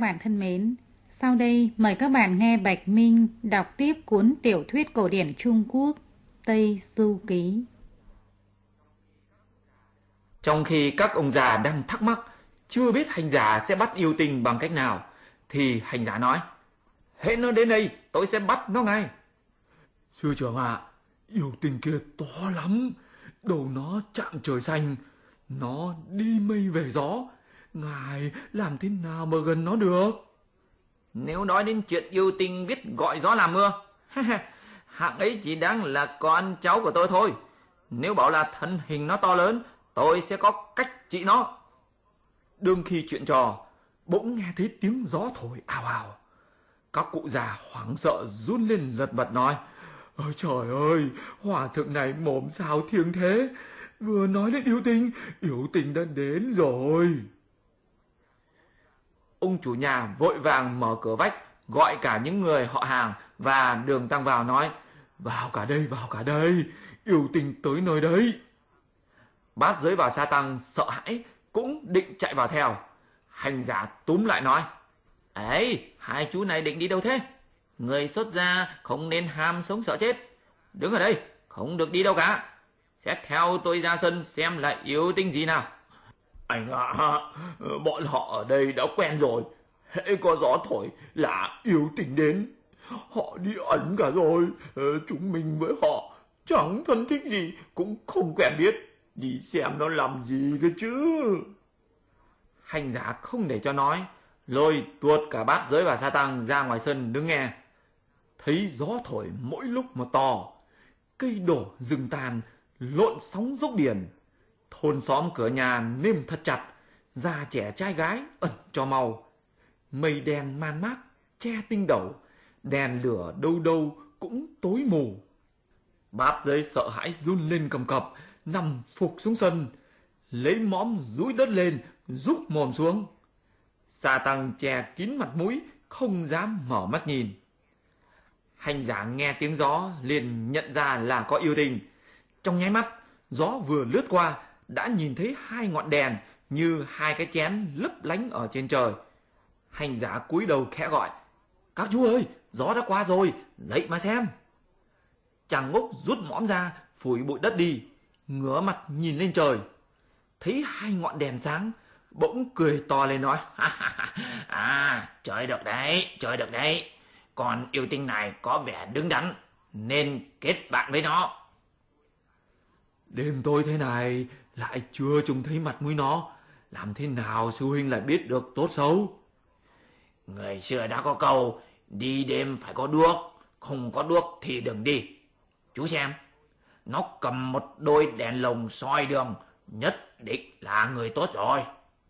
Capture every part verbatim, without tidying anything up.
bạn thân mến, sau đây mời các bạn nghe Bạch Minh đọc tiếp cuốn tiểu thuyết cổ điển Trung Quốc Tây Du Ký. Trong khi các ông già đang thắc mắc, chưa biết hành giả sẽ bắt yêu tinh bằng cách nào, thì hành giả nói: hễ nó đến đây, tôi sẽ bắt nó ngay. Sư trưởng ạ, à, yêu tinh kia to lắm, đầu nó chạm trời xanh, nó đi mây về gió, ngài làm thế nào mà gần nó được? Nếu nói đến chuyện yêu tinh biết gọi gió làm mưa, hạng ấy chỉ đáng là con cháu của tôi thôi. Nếu bảo là thân hình nó to lớn, tôi sẽ có cách trị nó. Đương khi chuyện trò, bỗng nghe thấy tiếng gió thổi ào ào. Các cụ già hoảng sợ run lên lật bật nói: ôi trời ơi, hòa thượng này mồm sao thiêng thế, vừa nói đến yêu tinh, yêu tinh đã đến rồi. Ông chủ nhà vội vàng mở cửa vách, gọi cả những người họ hàng và đường tăng vào nói: vào cả đây, vào cả đây, yêu tinh tới nơi đấy. Bát Giới và Sa Tăng sợ hãi, cũng định chạy vào theo. Hành giả túm lại nói: ấy, hai chú này định đi đâu thế? Người xuất gia không nên ham sống sợ chết. Đứng ở đây, không được đi đâu cả. Sẽ theo tôi ra sân xem là yêu tinh gì nào. Anh ạ, à, bọn họ ở đây đã quen rồi. Hễ có gió thổi là yêu tinh đến. Họ đi ẩn cả rồi. Chúng mình với họ chẳng thân thích gì, cũng không quen biết. Đi xem nó làm gì cơ chứ. Hành giả không để cho nói, lôi tuột cả Bát Giới và Sa Tăng ra ngoài sân đứng nghe. Thấy gió thổi mỗi lúc một to, cây đổ rừng tàn, lộn sóng dốc biển. Thôn xóm cửa nhà nêm thật chặt, già trẻ trai gái ẩn cho mau. Mây đen man mác che tinh đầu, đèn lửa đâu đâu cũng tối mù. Bát Giới sợ hãi run lên cầm cập, nằm phục xuống sân, lấy mõm dúi đất lên, rúc mồm xuống. Sa Tăng che kín mặt mũi, không dám mở mắt nhìn. Hành giả nghe tiếng gió liền nhận ra là có yêu tinh. Trong nháy mắt, gió vừa lướt qua đã nhìn thấy hai ngọn đèn như hai cái chén lấp lánh ở trên trời. Hành giả cúi đầu khẽ gọi: các chú ơi, gió đã qua rồi, dậy mà xem. Chàng Ngốc rút mõm ra, phủi bụi đất đi, ngửa mặt nhìn lên trời, thấy hai ngọn đèn sáng, bỗng cười to lên nói: à, trời được đấy, trời được đấy. Còn yêu tinh này có vẻ đứng đắn, nên kết bạn với nó. Đêm tối thế này lại chưa trông thấy mặt mũi nó, làm thế nào sư huynh lại biết được tốt xấu? Người xưa đã có câu, đi đêm phải có đuốc, không có đuốc thì đừng đi. Chú xem, nó cầm một đôi đèn lồng soi đường, nhất định là người tốt rồi.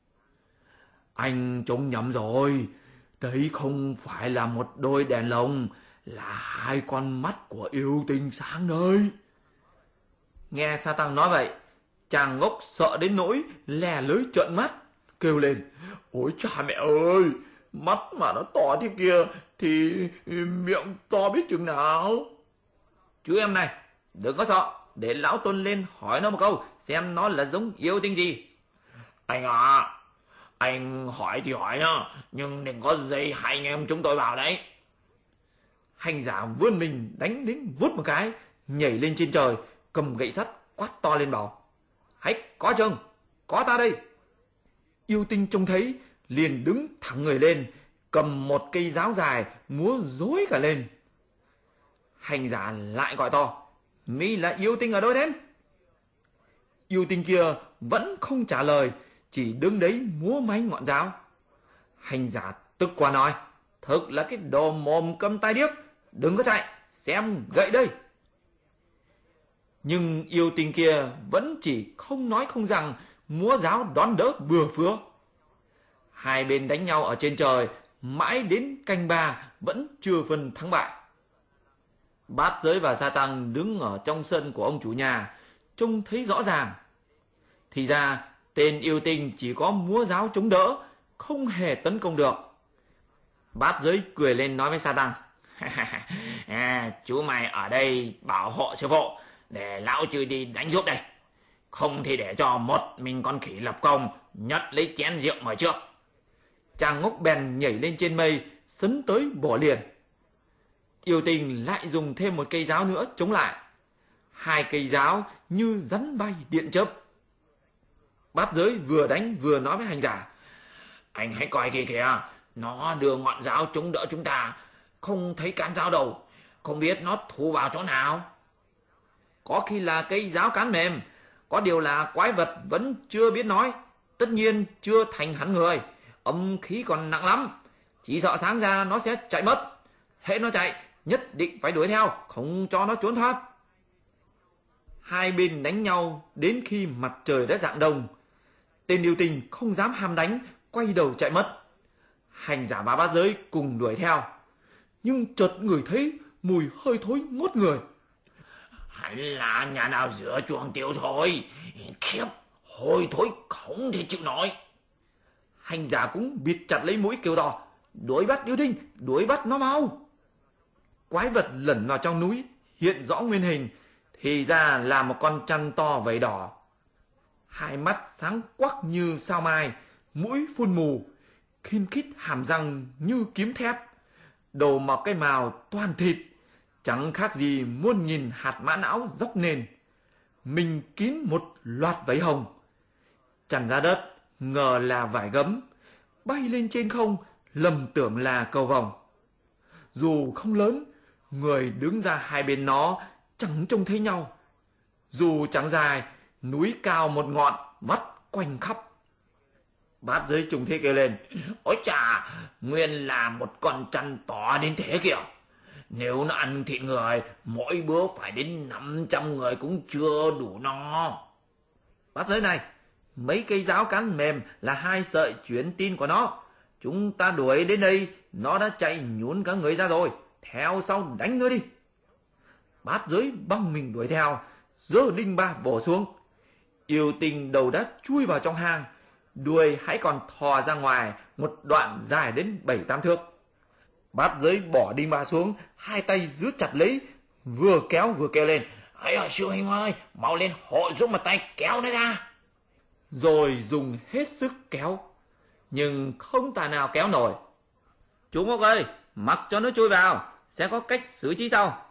Anh trông nhầm rồi, đấy không phải là một đôi đèn lồng, là hai con mắt của yêu tinh sáng đấy. Nghe Sa Tăng nói vậy, chàng Ngốc sợ đến nỗi lè lưới trợn mắt, kêu lên: ôi cha mẹ ơi, mắt mà nó to thế kia thì miệng to biết chừng nào. Chú em này, đừng có sợ, để lão Tôn lên hỏi nó một câu, xem nó là giống yêu tinh gì. Anh ạ, à, anh hỏi thì hỏi nó, nhưng đừng có dây hai anh em chúng tôi vào đấy. Hành giả vươn mình đánh đến vút một cái, nhảy lên trên trời, cầm gậy sắt quát to lên bảo: hãy có chừng, có ta đây. Yêu tinh trông thấy liền đứng thẳng người lên, cầm một cây giáo dài múa rối cả lên. Hành giả lại gọi to: mi là yêu tinh ở đâu đến? Yêu tinh kia vẫn không trả lời, chỉ đứng đấy múa máy ngọn giáo. Hành giả tức quá nói: thực là cái đồ mồm câm tai điếc, đừng có chạy, xem gậy đây. Nhưng yêu tinh kia vẫn chỉ không nói không rằng, múa giáo đón đỡ bừa phứa. Hai bên đánh nhau ở trên trời, mãi đến canh ba vẫn chưa phân thắng bại. Bát Giới và Sa Tăng đứng ở trong sân của ông chủ nhà, trông thấy rõ ràng. Thì ra tên yêu tinh chỉ có múa giáo chống đỡ, không hề tấn công được. Bát Giới cười lên nói với Sa Tăng: à, chú mày ở đây bảo hộ sư phụ, để lão chư đi đánh giúp đây. Không thì để cho một mình con khỉ lập công, nhất lấy chén rượu mời trước. Chàng ngốc bèn nhảy lên trên mây, sấn tới bỏ liền. Yêu Tình lại dùng thêm một cây giáo nữa chống lại. Hai cây giáo như rắn bay điện chớp. Bát Giới vừa đánh vừa nói với hành giả: Anh hãy coi kìa kìa, nó đưa ngọn giáo chống đỡ chúng ta, không thấy cán giáo đâu, không biết nó thu vào chỗ nào. Có khi là cây giáo cán mềm, có điều là quái vật vẫn chưa biết nói, tất nhiên chưa thành hẳn người, âm khí còn nặng lắm, chỉ sợ sáng ra nó sẽ chạy mất. Hễ nó chạy, nhất định phải đuổi theo, không cho nó trốn thoát. Hai bên đánh nhau đến khi mặt trời đã rạng đông. Tên Yêu Tình không dám ham đánh, quay đầu chạy mất. Hành giả và Bát Giới cùng đuổi theo, nhưng chợt ngửi thấy mùi hơi thối ngút người. Hẳn là nhà nào rửa chuồng tiêu thôi, khiếp, hôi thối không thể chịu nổi. Hành giả cũng bịt chặt lấy mũi kêu to: Đuổi bắt Yêu Tinh, đuổi bắt nó mau. Quái vật lẩn vào trong núi, hiện rõ nguyên hình, thì ra là một con chăn to vảy đỏ. Hai mắt sáng quắc như sao mai, mũi phun mù, khiên khít hàm răng như kiếm thép, đầu mọc cái mào toàn thịt, chẳng khác gì muôn nghìn hạt mã não dốc nền. Mình kín một loạt váy hồng. Chằn ra đất, ngờ là vải gấm, bay lên trên không, lầm tưởng là cầu vồng. Dù không lớn, người đứng ra hai bên nó chẳng trông thấy nhau. Dù chẳng dài, núi cao một ngọn, vắt quanh khắp. Bát Giới trùng thế kêu lên: Ôi chà, nguyên là một con chăn to đến thế kìa. Nếu nó ăn thịt người, mỗi bữa phải đến năm trăm người cũng chưa đủ no. Bát Giới này, mấy cây giáo cán mềm là hai sợi truyền tin của nó. Chúng ta đuổi đến đây, nó đã chạy nhún cả người ra rồi, theo sau đánh ngươi đi. Bát Giới băng mình đuổi theo, giơ đinh ba bổ xuống. Yêu Tình đầu đã chui vào trong hang, đuôi hãy còn thò ra ngoài một đoạn dài đến bảy tám thước. Bát Giới bỏ đinh ba xuống, hai tay giữ chặt lấy, vừa kéo vừa kêu lên: Ây ơi, sư huynh ơi, mau lên hộ giúp một tay kéo nó ra. Rồi dùng hết sức kéo, nhưng không tài nào kéo nổi. Chú Ngốc ơi, mặc cho nó chui vào, sẽ có cách xử trí sau.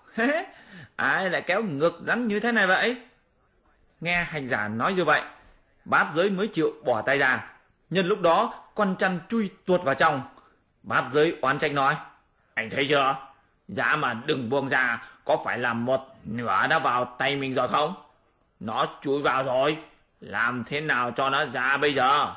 Ai lại kéo ngược rắn như thế này vậy? Nghe hành giả nói như vậy, Bát Giới mới chịu bỏ tay ra. Nhân lúc đó, con chăn chui tuột vào trong. Bát Giới oán trách nói: Anh thấy chưa, giá mà đừng buông ra, có phải là một nửa đã vào tay mình rồi không? Nó chui vào rồi, làm thế nào cho nó ra bây giờ?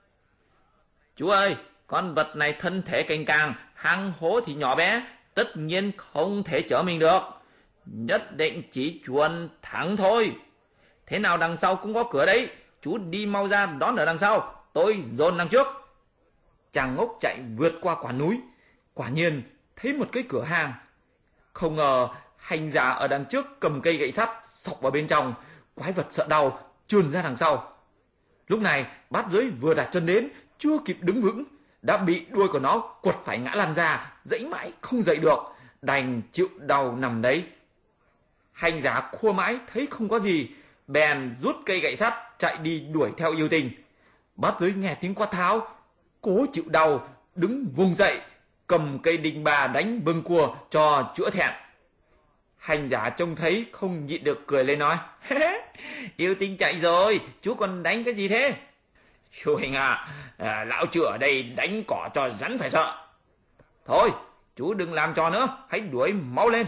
Chú ơi, con vật này thân thể cành càng, hang hố thì nhỏ bé, tất nhiên không thể chở mình được. Nhất định chỉ chuồn thẳng thôi. Thế nào đằng sau cũng có cửa đấy, chú đi mau ra đón ở đằng sau, tôi dồn đằng trước. Chàng Ngốc chạy vượt qua quả núi, quả nhiên thấy một cái cửa hang. Không ngờ hành giả ở đằng trước cầm cây gậy sắt xộc vào bên trong, quái vật sợ đau trườn ra đằng sau. Lúc này Bát Giới vừa đặt chân đến, chưa kịp đứng vững đã bị đuôi của nó quật phải ngã lăn ra, dãy mãi không dậy được, đành chịu đau nằm đấy. Hành giả khua mãi thấy không có gì, bèn rút cây gậy sắt chạy đi đuổi theo Yêu Tình. Bát Giới nghe tiếng quát tháo, cố chịu đau, đứng vùng dậy, cầm cây đinh ba đánh bâng cua cho chữa thẹn. Hành giả trông thấy không nhịn được cười lên nói: Yêu Tinh chạy rồi, chú còn đánh cái gì thế? Chú Hình à, à, lão chưa ở đây đánh cỏ cho rắn phải sợ. Thôi, chú đừng làm trò nữa, hãy đuổi mau lên.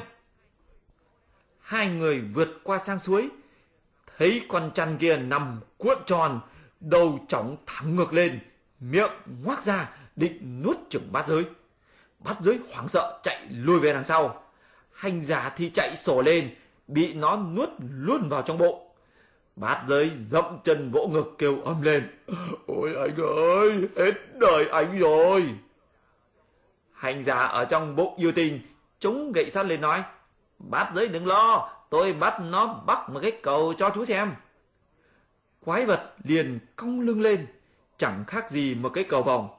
Hai người vượt qua sang suối, thấy con chăn kia nằm cuộn tròn, đầu chỏng thẳng ngược lên, miệng ngoác ra định nuốt chửng Bát Giới. Bát Giới hoảng sợ chạy lùi về đằng sau. Hành giả thì chạy sổ lên, bị nó nuốt luôn vào trong bụng. Bát Giới dậm chân vỗ ngực kêu ầm lên: Ôi anh ơi, hết đời anh rồi. Hành giả ở trong bụng Yêu Tình chống gậy sắt lên nói: Bát Giới đừng lo, tôi bắt nó bắc một cái cầu cho chú xem. Quái vật liền cong lưng lên, chẳng khác gì một cái cầu vồng.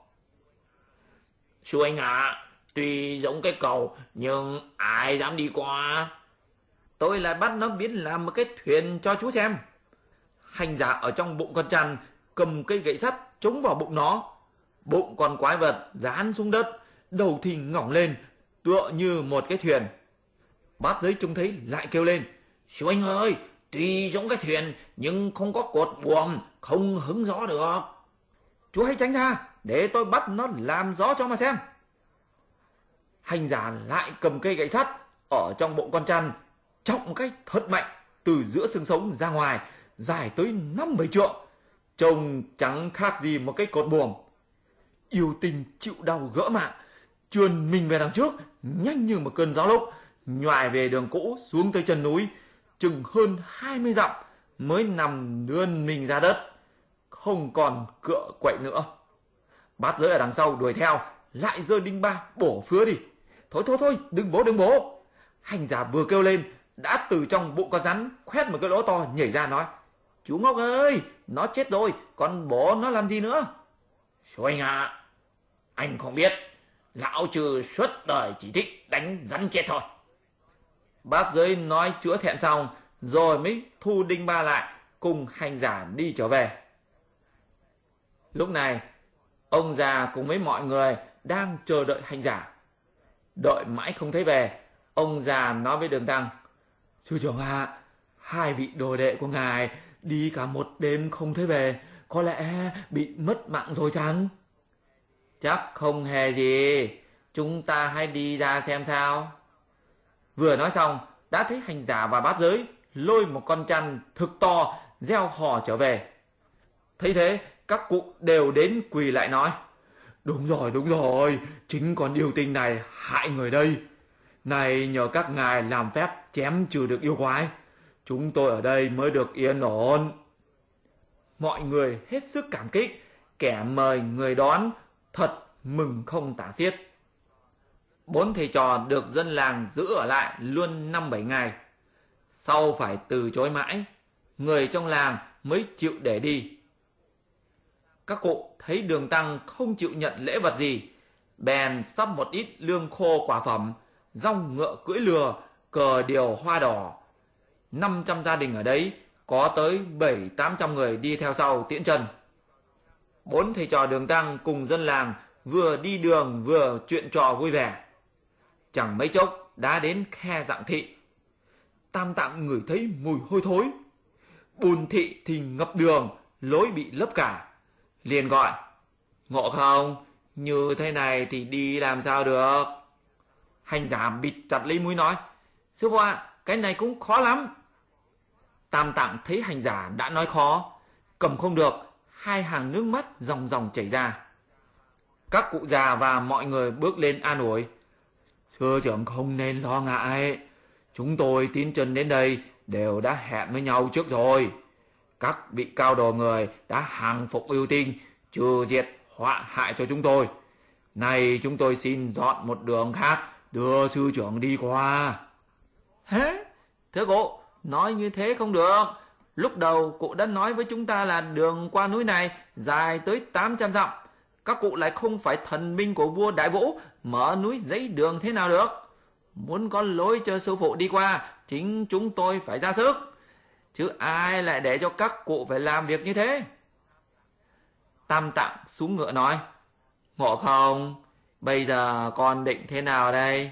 Sư anh ạ, à, tuy giống cái cầu nhưng ai dám đi qua? Tôi lại bắt nó biến làm một cái thuyền cho chú xem. Hành giả ở trong bụng con chăn cầm cây gậy sắt chống vào bụng nó. Bụng con quái vật dán xuống đất, đầu thì ngỏng lên, tựa như một cái thuyền. Bát Giới trông thấy lại kêu lên: Sư huynh ơi, tuy giống cái thuyền nhưng không có cột buồm, không hứng gió được. Chú hãy tránh ra, để tôi bắt nó làm gió cho mà xem. Hành giả lại cầm cây gậy sắt ở trong bụng con chăn, chọc một cách thật mạnh từ giữa xương sống ra ngoài, dài tới năm bảy trượng, trông chẳng khác gì một cái cột buồm. Yêu Tinh chịu đau gỡ mạng, trườn mình về đằng trước, nhanh như một cơn gió lốc, nhoài về đường cũ xuống tới chân núi, chừng hơn hai mươi dặm mới nằm lươn mình ra đất, không còn cựa quậy nữa. Bát Giới ở đằng sau đuổi theo, lại giơ đinh ba bổ phứa đi. Thôi thôi thôi, đừng bố đừng bố. Hành giả vừa kêu lên, đã từ trong bụng con rắn khoét một cái lỗ to nhảy ra nói: Chú Ngốc ơi, nó chết rồi, còn bố nó làm gì nữa? Sư huynh ạ, anh không biết, lão trừ suốt đời chỉ thích đánh rắn chết thôi. Bát Giới nói chữa thẹn xong, rồi mới thu đinh ba lại, cùng hành giả đi trở về. Lúc này, ông già cùng với mọi người đang chờ đợi hành giả. Đợi mãi không thấy về, ông già nói với Đường Tăng: Sư trưởng ạ, à, hai vị đồ đệ của ngài đi cả một đêm không thấy về, có lẽ bị mất mạng rồi chăng? Chắc không hề gì, chúng ta hãy đi ra xem sao. Vừa nói xong, đã thấy hành giả và Bát Giới lôi một con chăn thực to gieo hò trở về. Thấy thế, các cụ đều đến quỳ lại nói: Đúng rồi, đúng rồi, chính con yêu tinh này hại người đây. Này nhờ các ngài làm phép chém trừ được yêu quái, chúng tôi ở đây mới được yên ổn. Mọi người hết sức cảm kích, kẻ mời người đón, thật mừng không tả xiết. Bốn thầy trò được dân làng giữ ở lại luôn năm bảy ngày. Sau phải từ chối mãi, người trong làng mới chịu để đi. Các cụ thấy Đường Tăng không chịu nhận lễ vật gì, bèn sắp một ít lương khô quả phẩm, rong ngựa cưỡi lừa, cờ điều hoa đỏ. Năm trăm gia đình ở đấy có tới bảy tám trăm người đi theo sau tiễn chân. Bốn thầy trò Đường Tăng cùng dân làng vừa đi đường vừa chuyện trò vui vẻ. Chẳng mấy chốc đã đến khe Dạng Thị. Tam Tạng ngửi thấy mùi hôi thối, Bùn Thị thì ngập đường, lối bị lấp cả, liền gọi: Ngộ không, như thế này thì đi làm sao được? Hành giả bịt chặt lấy mũi nói: Sư phụ ạ, cái này cũng khó lắm. Tam Tạng thấy hành giả đã nói khó, cầm không được, hai hàng nước mắt ròng ròng chảy ra. Các cụ già và mọi người bước lên an ủi: Sư trưởng không nên lo ngại, chúng tôi tín chân đến đây đều đã hẹn với nhau trước rồi. Các vị cao đồ người đã hàng phục yêu tinh, trừ diệt họa hại cho chúng tôi. Này chúng tôi xin dọn một đường khác đưa sư trưởng đi qua. Hế, thưa cụ, nói như thế không được. Lúc đầu cụ đã nói với chúng ta là đường qua núi này dài tới tám trăm dặm. Các cụ lại không phải thần binh của vua Đại Vũ, mở núi giấy đường thế nào được? Muốn có lối cho sư phụ đi qua, chính chúng tôi phải ra sức, chứ ai lại để cho các cụ phải làm việc như thế? Tam Tạng xuống ngựa nói: Ngộ không, bây giờ con định thế nào đây?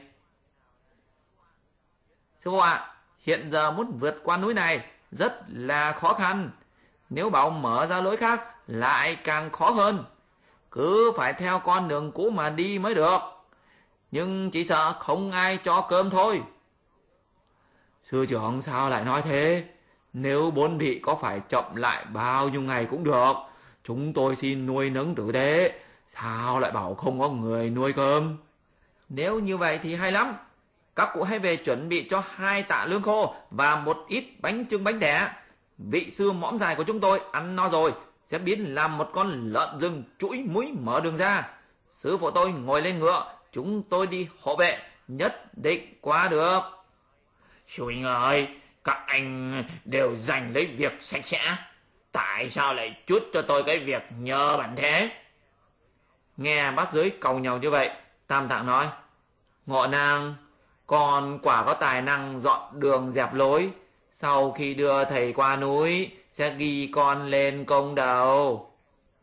Sư phụ ạ, à, hiện giờ muốn vượt qua núi này rất là khó khăn. Nếu bảo mở ra lối khác lại càng khó hơn. Cứ phải theo con đường cũ mà đi mới được. Nhưng chỉ sợ không ai cho cơm thôi. Sư trưởng sao lại nói thế? Nếu bốn vị có phải chậm lại bao nhiêu ngày cũng được, chúng tôi xin nuôi nấng tử tế. Sao lại bảo không có người nuôi cơm? Nếu như vậy thì hay lắm. Các cụ hãy về chuẩn bị cho hai tạ lương khô và một ít bánh chưng bánh tẻ. Vị sư mõm dài của chúng tôi ăn no rồi sẽ biến làm một con lợn rừng chuỗi mũi mở đường ra. Sư phụ tôi ngồi lên ngựa, chúng tôi đi hộ vệ, nhất định qua được. Sư huynh ơi, các anh đều giành lấy việc sạch sẽ, tại sao lại chút cho tôi cái việc nhờ bản thế? Nghe Bát Giới cầu nhau như vậy, Tam Tạng nói: Ngộ năng, con quả có tài năng dọn đường dẹp lối. Sau khi đưa thầy qua núi sẽ ghi con lên công đầu.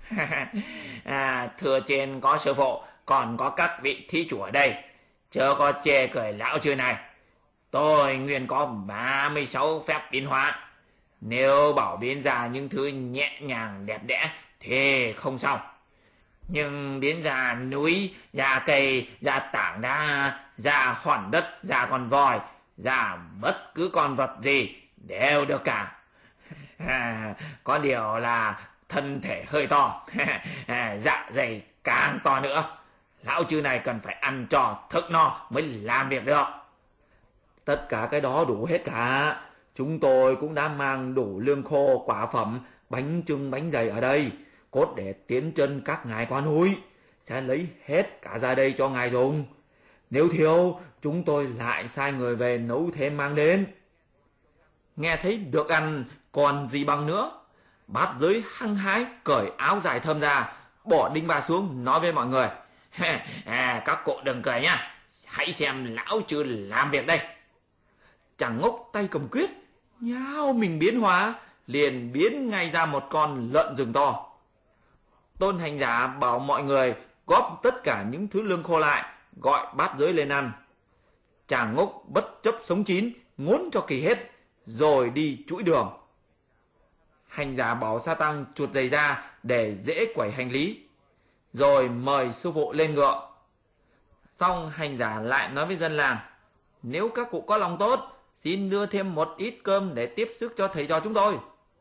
À, thưa trên có sư phụ, còn có các vị thí chủ ở đây, chớ có chê cười lão chư này. Tôi nguyên có ba mươi sáu phép biến hóa, nếu bảo biến ra những thứ nhẹ nhàng đẹp đẽ thì không sao. Nhưng biến ra núi, ra cây, ra tảng đá, ra hòn đất, ra con voi, ra bất cứ con vật gì đều được cả. À, có điều là thân thể hơi to, à, dạ dày càng to nữa. Lão chư này cần phải ăn cho thức no mới làm việc được. Tất cả cái đó đủ hết cả. Chúng tôi cũng đã mang đủ lương khô, quả phẩm, bánh chưng bánh dày ở đây, cốt để tiến chân các ngài qua núi. Sẽ lấy hết cả ra đây cho ngài dùng. Nếu thiếu, chúng tôi lại sai người về nấu thêm mang đến. Nghe thấy được ăn, còn gì bằng nữa. Bát giới hăng hái cởi áo dài thơm ra, bỏ đinh ba xuống, nói với mọi người: à, các cụ đừng cười nhá, hãy xem lão chư làm việc đây. Chàng Ngốc tay cầm quyết, nhao mình biến hóa, liền biến ngay ra một con lợn rừng to. Tôn hành giả bảo mọi người góp tất cả những thứ lương khô lại, gọi bát giới lên ăn. Chàng Ngốc bất chấp sống chín, ngốn cho kỳ hết, rồi đi chuỗi đường. Hành giả bảo Sa Tăng chuột giày ra để dễ quẩy hành lý, rồi mời sư phụ lên ngựa. Xong hành giả lại nói với dân làng: nếu các cụ có lòng tốt, xin đưa thêm một ít cơm để tiếp sức cho thầy trò chúng tôi.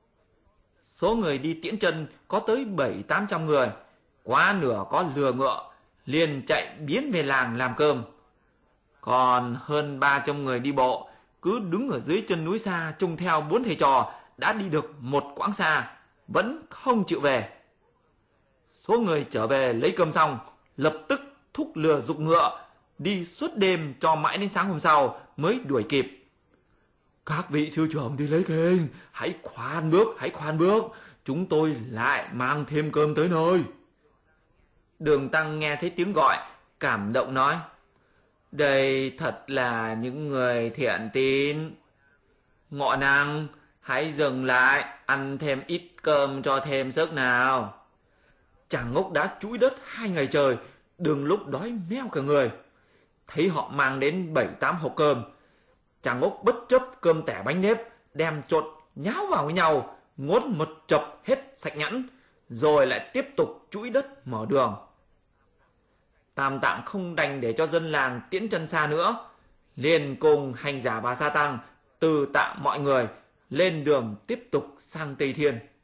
Số người đi tiễn chân có tới bảy tám trăm người, quá nửa có lừa ngựa, liền chạy biến về làng làm cơm. Còn hơn ba trăm người đi bộ, cứ đứng ở dưới chân núi xa trông theo bốn thầy trò đã đi được một quãng xa, vẫn không chịu về. Số người trở về lấy cơm xong, lập tức thúc lừa giục ngựa, đi suốt đêm cho mãi đến sáng hôm sau mới đuổi kịp. Các vị sư trưởng đi lấy kênh, hãy khoan bước, hãy khoan bước, chúng tôi lại mang thêm cơm tới nơi. Đường Tăng nghe thấy tiếng gọi, cảm động nói: đây thật là những người thiện tín. Ngọ Năng, hãy dừng lại, ăn thêm ít cơm cho thêm sức nào. Chàng Ngốc đã trũi đất hai ngày trời, đường lúc đói meo cả người. Thấy họ mang đến bảy tám hộp cơm, chàng Ngốc bất chấp cơm tẻ bánh nếp, đem trộn nháo vào với nhau, ngốn một chập hết sạch nhẵn, rồi lại tiếp tục trũi đất mở đường. Tam Tạng không đành để cho dân làng tiễn chân xa nữa, liền cùng hành giả và Sa Tăng từ tạm mọi người lên đường tiếp tục sang Tây Thiên.